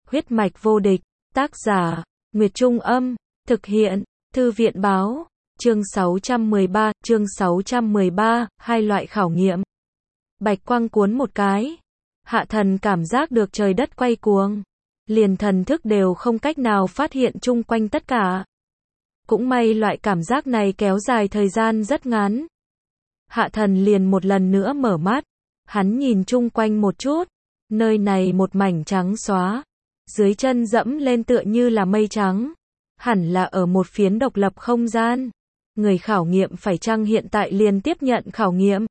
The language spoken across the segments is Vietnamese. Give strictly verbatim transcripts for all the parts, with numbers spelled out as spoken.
Huyết mạch vô địch, tác giả, Nguyệt Trung Âm, thực hiện, Thư viện Báo, chương sáu trăm mười ba, chương sáu trăm mười ba, hai loại khảo nghiệm. Bạch quang cuốn một cái, Hạ Thần cảm giác được trời đất quay cuồng, liền thần thức đều không cách nào phát hiện chung quanh tất cả. Cũng may loại cảm giác này kéo dài thời gian rất ngắn. Hạ Thần liền một lần nữa mở mắt, hắn nhìn chung quanh một chút, nơi này một mảnh trắng xóa, dưới chân dẫm lên tựa như là mây trắng, hẳn là ở một phiến độc lập không gian. Người khảo nghiệm phải chăng hiện tại liền tiếp nhận khảo nghiệm?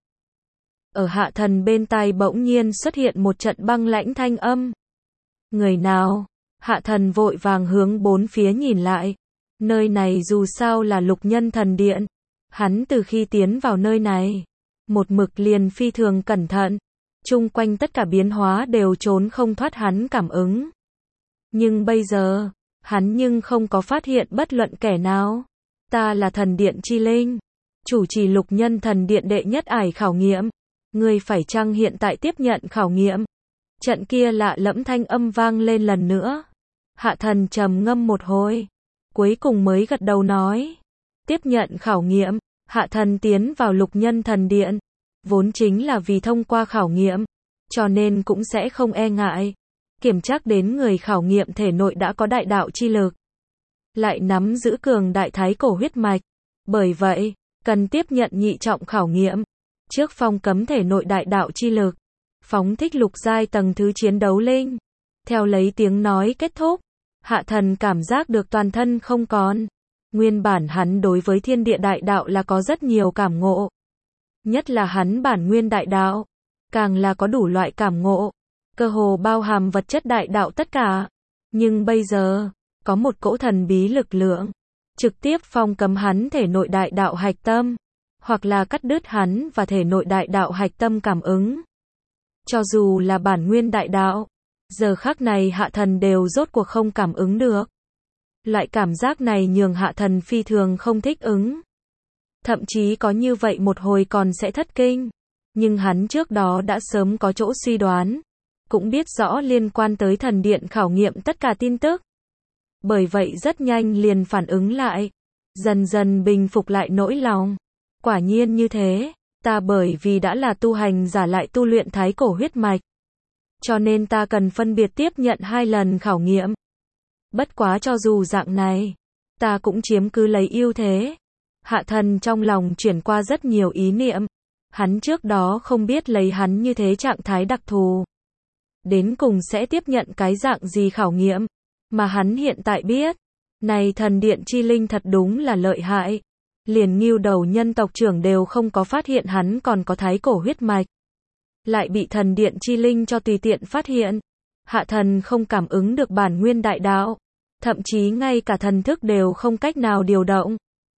Ở Hạ Thần bên tai bỗng nhiên xuất hiện một trận băng lãnh thanh âm. Người nào? Hạ Thần vội vàng hướng bốn phía nhìn lại. Nơi này dù sao là Lục Nhân Thần Điện. Hắn từ khi tiến vào nơi này, một mực liền phi thường cẩn thận. Chung quanh tất cả biến hóa đều trốn không thoát hắn cảm ứng. Nhưng bây giờ, hắn nhưng không có phát hiện bất luận kẻ nào. Ta là Thần Điện Chi Linh, chủ trì Lục Nhân Thần Điện đệ nhất ải khảo nghiệm. Ngươi phải chăng hiện tại tiếp nhận khảo nghiệm? Trận kia lạ lẫm thanh âm vang lên lần nữa. Hạ Thần trầm ngâm một hồi, cuối cùng mới gật đầu nói. Tiếp nhận khảo nghiệm. Hạ Thần tiến vào Lục Nhân Thần Điện, vốn chính là vì thông qua khảo nghiệm, cho nên cũng sẽ không e ngại. Kiểm tra đến người khảo nghiệm thể nội đã có đại đạo chi lực, lại nắm giữ cường đại thái cổ huyết mạch. Bởi vậy, cần tiếp nhận nhị trọng khảo nghiệm. Trước phong cấm thể nội đại đạo chi lực, phóng thích lục giai tầng thứ chiến đấu linh. Theo lấy tiếng nói kết thúc, Hạ Thần cảm giác được toàn thân không còn. Nguyên bản hắn đối với thiên địa đại đạo là có rất nhiều cảm ngộ. Nhất là hắn bản nguyên đại đạo, càng là có đủ loại cảm ngộ, cơ hồ bao hàm vật chất đại đạo tất cả. Nhưng bây giờ, có một cỗ thần bí lực lượng, trực tiếp phong cấm hắn thể nội đại đạo hạch tâm, hoặc là cắt đứt hắn và thể nội đại đạo hạch tâm cảm ứng. Cho dù là bản nguyên đại đạo, giờ khắc này Hạ Thần đều rốt cuộc không cảm ứng được. Loại cảm giác này nhường Hạ Thần phi thường không thích ứng. Thậm chí có như vậy một hồi còn sẽ thất kinh. Nhưng hắn trước đó đã sớm có chỗ suy đoán, cũng biết rõ liên quan tới thần điện khảo nghiệm tất cả tin tức. Bởi vậy rất nhanh liền phản ứng lại, dần dần bình phục lại nỗi lòng. Quả nhiên như thế, ta bởi vì đã là tu hành giả lại tu luyện thái cổ huyết mạch, cho nên ta cần phân biệt tiếp nhận hai lần khảo nghiệm. Bất quá cho dù dạng này, ta cũng chiếm cứ lấy ưu thế. Hạ Thần trong lòng chuyển qua rất nhiều ý niệm. Hắn trước đó không biết lấy hắn như thế trạng thái đặc thù, đến cùng sẽ tiếp nhận cái dạng gì khảo nghiệm. Mà hắn hiện tại biết, này Thần Điện Chi Linh thật đúng là lợi hại. Liền Ngưu Đầu nhân tộc trưởng đều không có phát hiện hắn còn có thái cổ huyết mạch, lại bị Thần Điện Chi Linh cho tùy tiện phát hiện. Hạ Thần không cảm ứng được bản nguyên đại đạo, thậm chí ngay cả thần thức đều không cách nào điều động.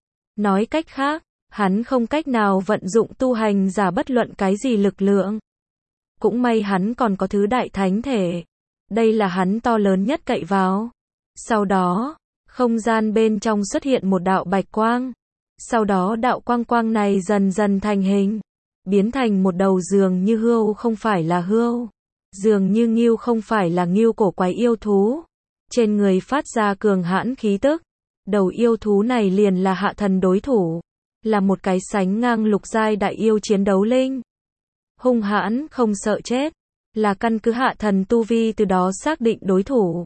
Nói cách khác, hắn không cách nào vận dụng tu hành giả bất luận cái gì lực lượng. Cũng may hắn còn có thứ đại thánh thể, đây là hắn to lớn nhất cậy vào. Sau đó, không gian bên trong xuất hiện một đạo bạch quang. Sau đó đạo quang quang này dần dần thành hình, biến thành một đầu dường như hươu không phải là hươu, dường như ngưu không phải là ngưu cổ quái yêu thú. Trên người phát ra cường hãn khí tức. Đầu yêu thú này liền là Hạ Thần đối thủ, là một cái sánh ngang lục giai đại yêu chiến đấu linh. Hung hãn không sợ chết, là căn cứ Hạ Thần tu vi từ đó xác định đối thủ.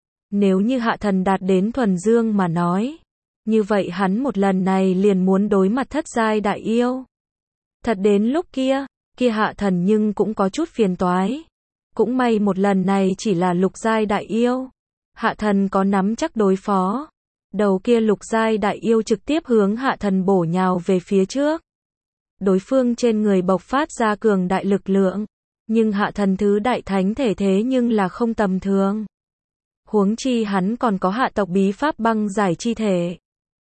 Nếu như Hạ Thần đạt đến thuần dương mà nói, như vậy hắn một lần này liền muốn đối mặt thất giai đại yêu. Thật đến lúc kia, kia Hạ Thần nhưng cũng có chút phiền toái. Cũng may một lần này chỉ là lục giai đại yêu, Hạ Thần có nắm chắc đối phó. Đầu kia lục giai đại yêu trực tiếp hướng Hạ Thần bổ nhào về phía trước. Đối phương trên người bộc phát ra cường đại lực lượng, nhưng Hạ Thần thứ đại thánh thể thế nhưng là không tầm thường. Huống chi hắn còn có hạ tộc bí pháp băng giải chi thể.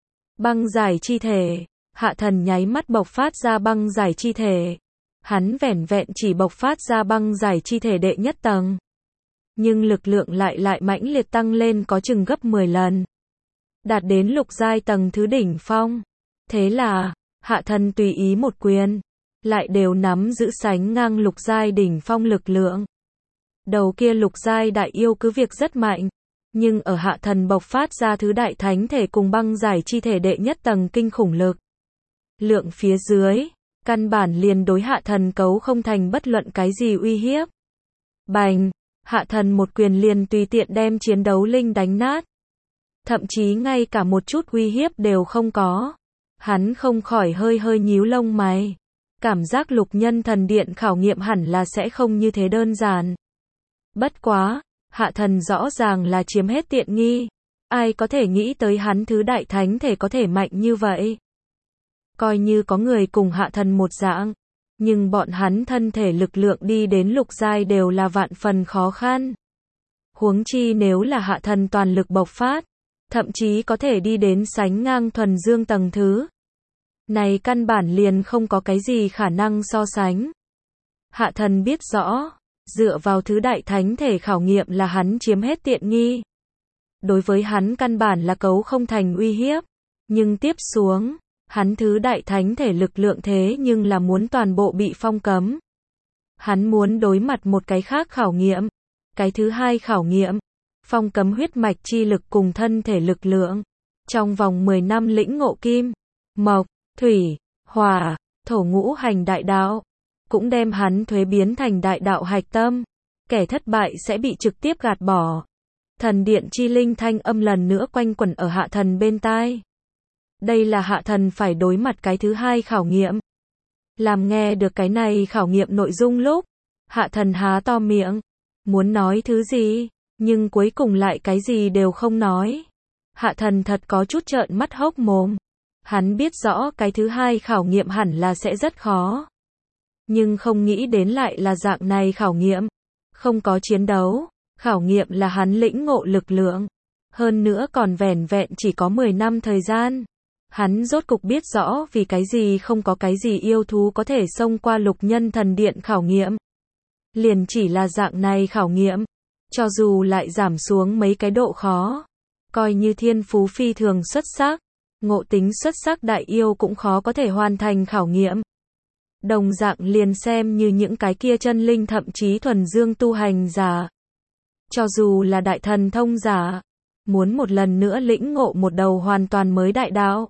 Băng giải chi thể, Hạ Thần nháy mắt bộc phát ra băng giải chi thể. Hắn vẻn vẹn chỉ bộc phát ra băng giải chi thể đệ nhất tầng, nhưng lực lượng lại lại mãnh liệt tăng lên có chừng gấp mười lần. Đạt đến lục giai tầng thứ đỉnh phong. Thế là, Hạ Thần tùy ý một quyền, lại đều nắm giữ sánh ngang lục giai đỉnh phong lực lượng. Đầu kia lục giai đại yêu cứ việc rất mạnh, nhưng ở hạ thần bộc phát ra thứ đại thánh thể cùng băng giải chi thể đệ nhất tầng kinh khủng lực. Lượng phía dưới, căn bản liền đối hạ thần cấu không thành bất luận cái gì uy hiếp. Bành, hạ thần một quyền liền tùy tiện đem chiến đấu linh đánh nát. Thậm chí ngay cả một chút uy hiếp đều không có. Hắn không khỏi hơi hơi nhíu lông mày. Cảm giác lục nhân thần điện khảo nghiệm hẳn là sẽ không như thế đơn giản. Bất quá, hạ thần rõ ràng là chiếm hết tiện nghi. Ai có thể nghĩ tới hắn thứ đại thánh thể có thể mạnh như vậy. Coi như có người cùng hạ thần một dạng, nhưng bọn hắn thân thể lực lượng đi đến lục giai đều là vạn phần khó khăn. Huống chi nếu là hạ thần toàn lực bộc phát, thậm chí có thể đi đến sánh ngang thuần dương tầng thứ. Này căn bản liền không có cái gì khả năng so sánh. Hạ thần biết rõ, dựa vào thứ đại thánh thể khảo nghiệm là hắn chiếm hết tiện nghi. Đối với hắn căn bản là cấu không thành uy hiếp, nhưng tiếp xuống, hắn thứ đại thánh thể lực lượng thế nhưng là muốn toàn bộ bị phong cấm. Hắn muốn đối mặt một cái khác khảo nghiệm. Cái thứ hai khảo nghiệm, phong cấm huyết mạch chi lực cùng thân thể lực lượng. Trong vòng mười năm lĩnh ngộ kim, mộc, thủy, hỏa, thổ ngũ hành đại đạo. Cũng đem hắn thuế biến thành đại đạo hạch tâm. Kẻ thất bại sẽ bị trực tiếp gạt bỏ. Thần điện chi linh thanh âm lần nữa quanh quẩn ở hạ thần bên tai. Đây là hạ thần phải đối mặt cái thứ hai khảo nghiệm. Làm nghe được cái này khảo nghiệm nội dung lúc, hạ thần há to miệng, muốn nói thứ gì, nhưng cuối cùng lại cái gì đều không nói. Hạ thần thật có chút trợn mắt hốc mồm. Hắn biết rõ cái thứ hai khảo nghiệm hẳn là sẽ rất khó. Nhưng không nghĩ đến lại là dạng này khảo nghiệm. Không có chiến đấu, khảo nghiệm là hắn lĩnh ngộ lực lượng. Hơn nữa còn vẻn vẹn chỉ có mười năm thời gian. Hắn rốt cục biết rõ vì cái gì không có cái gì yêu thú có thể xông qua lục nhân thần điện khảo nghiệm. Liền chỉ là dạng này khảo nghiệm. Cho dù lại giảm xuống mấy cái độ khó. Coi như thiên phú phi thường xuất sắc. Ngộ tính xuất sắc đại yêu cũng khó có thể hoàn thành khảo nghiệm. Đồng dạng liền xem như những cái kia chân linh thậm chí thuần dương tu hành giả. Cho dù là đại thần thông giả. Muốn một lần nữa lĩnh ngộ một đầu hoàn toàn mới đại đạo.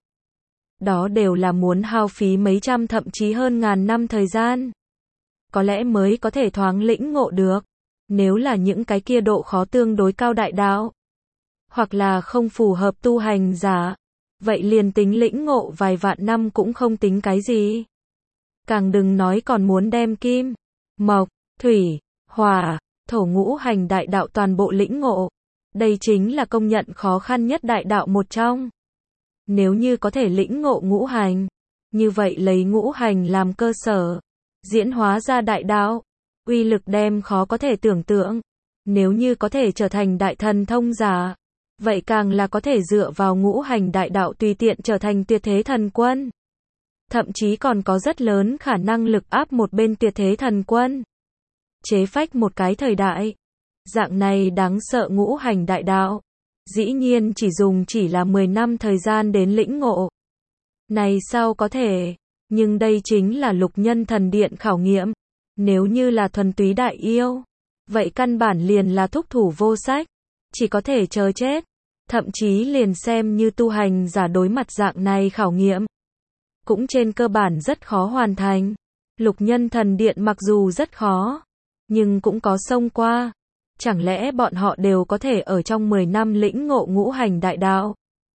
Đó đều là muốn hao phí mấy trăm thậm chí hơn ngàn năm thời gian. Có lẽ mới có thể thoáng lĩnh ngộ được. Nếu là những cái kia độ khó tương đối cao đại đạo. Hoặc là không phù hợp tu hành giả. Vậy liền tính lĩnh ngộ vài vạn năm cũng không tính cái gì. Càng đừng nói còn muốn đem kim, mộc, thủy, hỏa, thổ ngũ hành đại đạo toàn bộ lĩnh ngộ. Đây chính là công nhận khó khăn nhất đại đạo một trong. Nếu như có thể lĩnh ngộ ngũ hành, như vậy lấy ngũ hành làm cơ sở, diễn hóa ra đại đạo, uy lực đem khó có thể tưởng tượng. Nếu như có thể trở thành đại thần thông giả, vậy càng là có thể dựa vào ngũ hành đại đạo tùy tiện trở thành tuyệt thế thần quân. Thậm chí còn có rất lớn khả năng lực áp một bên tuyệt thế thần quân. Chế phách một cái thời đại. Dạng này đáng sợ ngũ hành đại đạo. Dĩ nhiên chỉ dùng chỉ là mười năm thời gian đến lĩnh ngộ. Này sao có thể? Nhưng đây chính là lục nhân thần điện khảo nghiệm. Nếu như là thuần túy đại yêu, vậy căn bản liền là thúc thủ vô sách. Chỉ có thể chờ chết. Thậm chí liền xem như tu hành giả đối mặt dạng này khảo nghiệm. Cũng trên cơ bản rất khó hoàn thành. Lục nhân thần điện mặc dù rất khó, nhưng cũng có xông qua. Chẳng lẽ bọn họ đều có thể ở trong mười năm lĩnh ngộ ngũ hành đại đạo?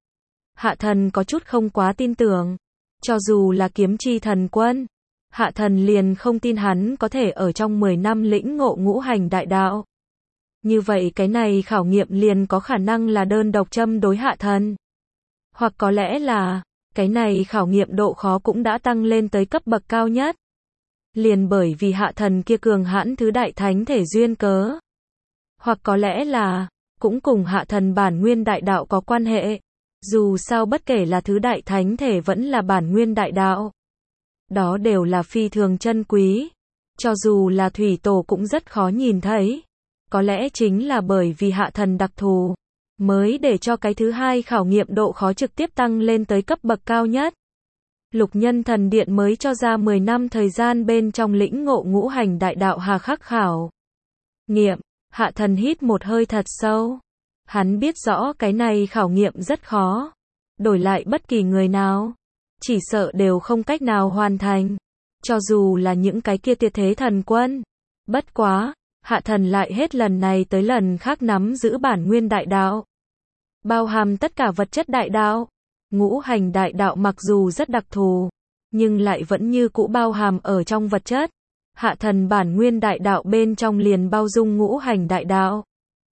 Hạ thần có chút không quá tin tưởng. Cho dù là kiếm chi thần quân, hạ thần liền không tin hắn có thể ở trong mười năm lĩnh ngộ ngũ hành đại đạo. Như vậy cái này khảo nghiệm liền có khả năng là đơn độc châm đối hạ thần. Hoặc có lẽ là, cái này khảo nghiệm độ khó cũng đã tăng lên tới cấp bậc cao nhất. Liền bởi vì hạ thần kia cường hãn thứ đại thánh thể duyên cớ. Hoặc có lẽ là, cũng cùng hạ thần bản nguyên đại đạo có quan hệ. Dù sao bất kể là thứ đại thánh thể vẫn là bản nguyên đại đạo. Đó đều là phi thường chân quý. Cho dù là thủy tổ cũng rất khó nhìn thấy. Có lẽ chính là bởi vì hạ thần đặc thù, mới để cho cái thứ hai khảo nghiệm độ khó trực tiếp tăng lên tới cấp bậc cao nhất. Lục nhân thần điện mới cho ra mười năm thời gian bên trong lĩnh ngộ ngũ hành đại đạo hà khắc khảo nghiệm. Hạ thần hít một hơi thật sâu. Hắn biết rõ cái này khảo nghiệm rất khó. Đổi lại bất kỳ người nào, chỉ sợ đều không cách nào hoàn thành. Cho dù là những cái kia tuyệt thế thần quân. Bất quá, hạ thần lại hết lần này tới lần khác nắm giữ bản nguyên đại đạo. Bao hàm tất cả vật chất đại đạo. Ngũ hành đại đạo mặc dù rất đặc thù, nhưng lại vẫn như cũ bao hàm ở trong vật chất. Hạ thần bản nguyên đại đạo bên trong liền bao dung ngũ hành đại đạo.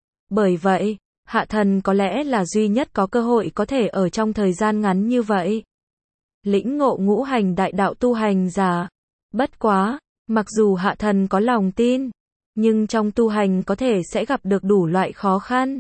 Bởi vậy, hạ thần có lẽ là duy nhất có cơ hội có thể ở trong thời gian ngắn như vậy lĩnh ngộ ngũ hành đại đạo tu hành giả. Bất quá, mặc dù hạ thần có lòng tin, nhưng trong tu hành có thể sẽ gặp được đủ loại khó khăn.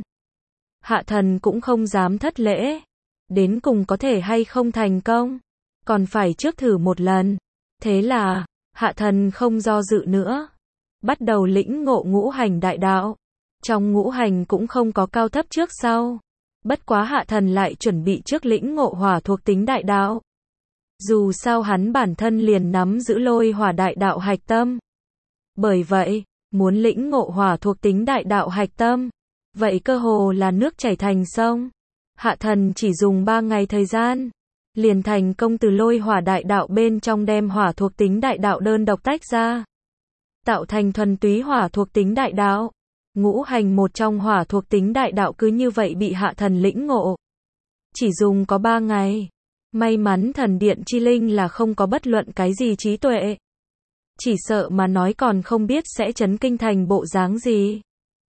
Hạ thần cũng không dám thất lễ. Đến cùng có thể hay không thành công, còn phải trước thử một lần. Thế là, hạ thần không do dự nữa. Bắt đầu lĩnh ngộ ngũ hành đại đạo. Trong ngũ hành cũng không có cao thấp trước sau. Bất quá hạ thần lại chuẩn bị trước lĩnh ngộ hỏa thuộc tính đại đạo. Dù sao hắn bản thân liền nắm giữ lôi hỏa đại đạo hạch tâm. Bởi vậy, muốn lĩnh ngộ hỏa thuộc tính đại đạo hạch tâm, vậy cơ hồ là nước chảy thành sông. Hạ thần chỉ dùng ba ngày thời gian, liền thành công từ lôi hỏa đại đạo bên trong đem hỏa thuộc tính đại đạo đơn độc tách ra, tạo thành thuần túy hỏa thuộc tính đại đạo. Ngũ hành một trong hỏa thuộc tính đại đạo cứ như vậy bị hạ thần lĩnh ngộ. Chỉ dùng có ba ngày. May mắn thần điện chi linh là không có bất luận cái gì trí tuệ. Chỉ sợ mà nói còn không biết sẽ chấn kinh thành bộ dáng gì.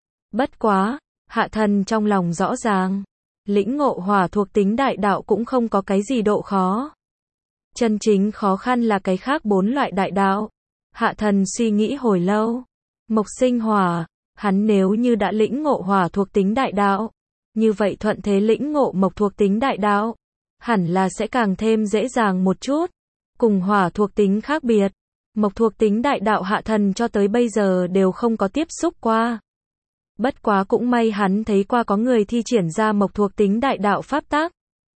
Bất quá, hạ thần trong lòng rõ ràng. Lĩnh ngộ hỏa thuộc tính đại đạo cũng không có cái gì độ khó. Chân chính khó khăn là cái khác bốn loại đại đạo. Hạ thần suy nghĩ hồi lâu. Mộc sinh hỏa, hắn nếu như đã lĩnh ngộ hỏa thuộc tính đại đạo, như vậy thuận thế lĩnh ngộ mộc thuộc tính đại đạo, hẳn là sẽ càng thêm dễ dàng một chút. Cùng hỏa thuộc tính khác biệt, mộc thuộc tính đại đạo hạ thần cho tới bây giờ đều không có tiếp xúc qua. Bất quá cũng may hắn thấy qua có người thi triển ra mộc thuộc tính đại đạo pháp tác.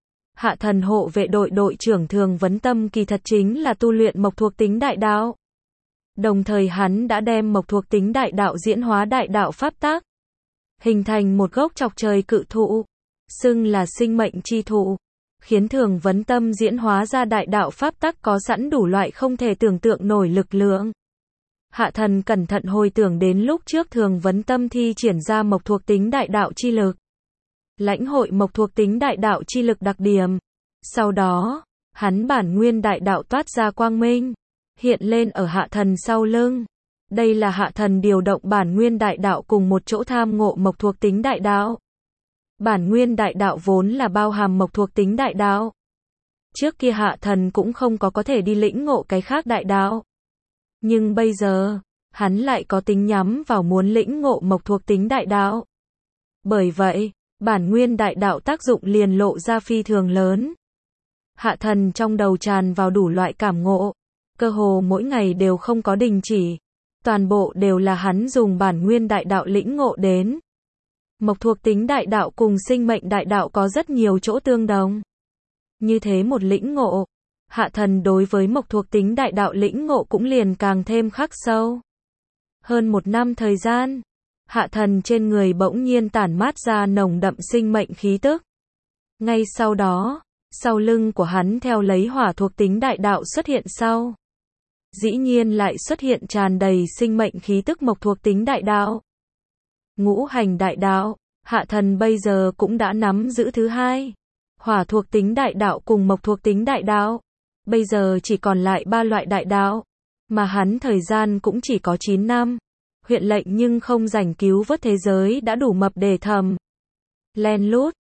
Hạ thần hộ vệ đội đội trưởng Thường Vấn Tâm kỳ thật chính là tu luyện mộc thuộc tính đại đạo. Đồng thời hắn đã đem mộc thuộc tính đại đạo diễn hóa đại đạo pháp tác, hình thành một gốc chọc trời cự thụ, xưng là sinh mệnh chi thụ, khiến Thường Vấn Tâm diễn hóa ra đại đạo pháp tác có sẵn đủ loại không thể tưởng tượng nổi lực lượng. Hạ thần cẩn thận hồi tưởng đến lúc trước Thường Vấn Tâm thi triển ra mộc thuộc tính đại đạo chi lực, lãnh hội mộc thuộc tính đại đạo chi lực đặc điểm. Sau đó, hắn bản nguyên đại đạo toát ra quang minh, hiện lên ở hạ thần sau lưng. Đây là hạ thần điều động bản nguyên đại đạo cùng một chỗ tham ngộ mộc thuộc tính đại đạo. Bản nguyên đại đạo vốn là bao hàm mộc thuộc tính đại đạo. Trước kia hạ thần cũng không có có thể đi lĩnh ngộ cái khác đại đạo. Nhưng bây giờ, hắn lại có tính nhắm vào muốn lĩnh ngộ mộc thuộc tính đại đạo. Bởi vậy, bản nguyên đại đạo tác dụng liền lộ ra phi thường lớn. Hạ thần trong đầu tràn vào đủ loại cảm ngộ, cơ hồ mỗi ngày đều không có đình chỉ. Toàn bộ đều là hắn dùng bản nguyên đại đạo lĩnh ngộ đến. Mộc thuộc tính đại đạo cùng sinh mệnh đại đạo có rất nhiều chỗ tương đồng. Như thế một lĩnh ngộ, hạ thần đối với mộc thuộc tính đại đạo lĩnh ngộ cũng liền càng thêm khắc sâu. Hơn một năm thời gian, hạ thần trên người bỗng nhiên tản mát ra nồng đậm sinh mệnh khí tức. Ngay sau đó, sau lưng của hắn theo lấy hỏa thuộc tính đại đạo xuất hiện sau. Dĩ nhiên lại xuất hiện tràn đầy sinh mệnh khí tức mộc thuộc tính đại đạo. Ngũ hành đại đạo, hạ thần bây giờ cũng đã nắm giữ thứ hai. Hỏa thuộc tính đại đạo cùng mộc thuộc tính đại đạo. Bây giờ chỉ còn lại ba loại đại đạo. Mà hắn thời gian cũng chỉ có chín năm. Huyện lệnh nhưng không rảnh cứu vớt thế giới đã đủ mập để thầm. Len lút,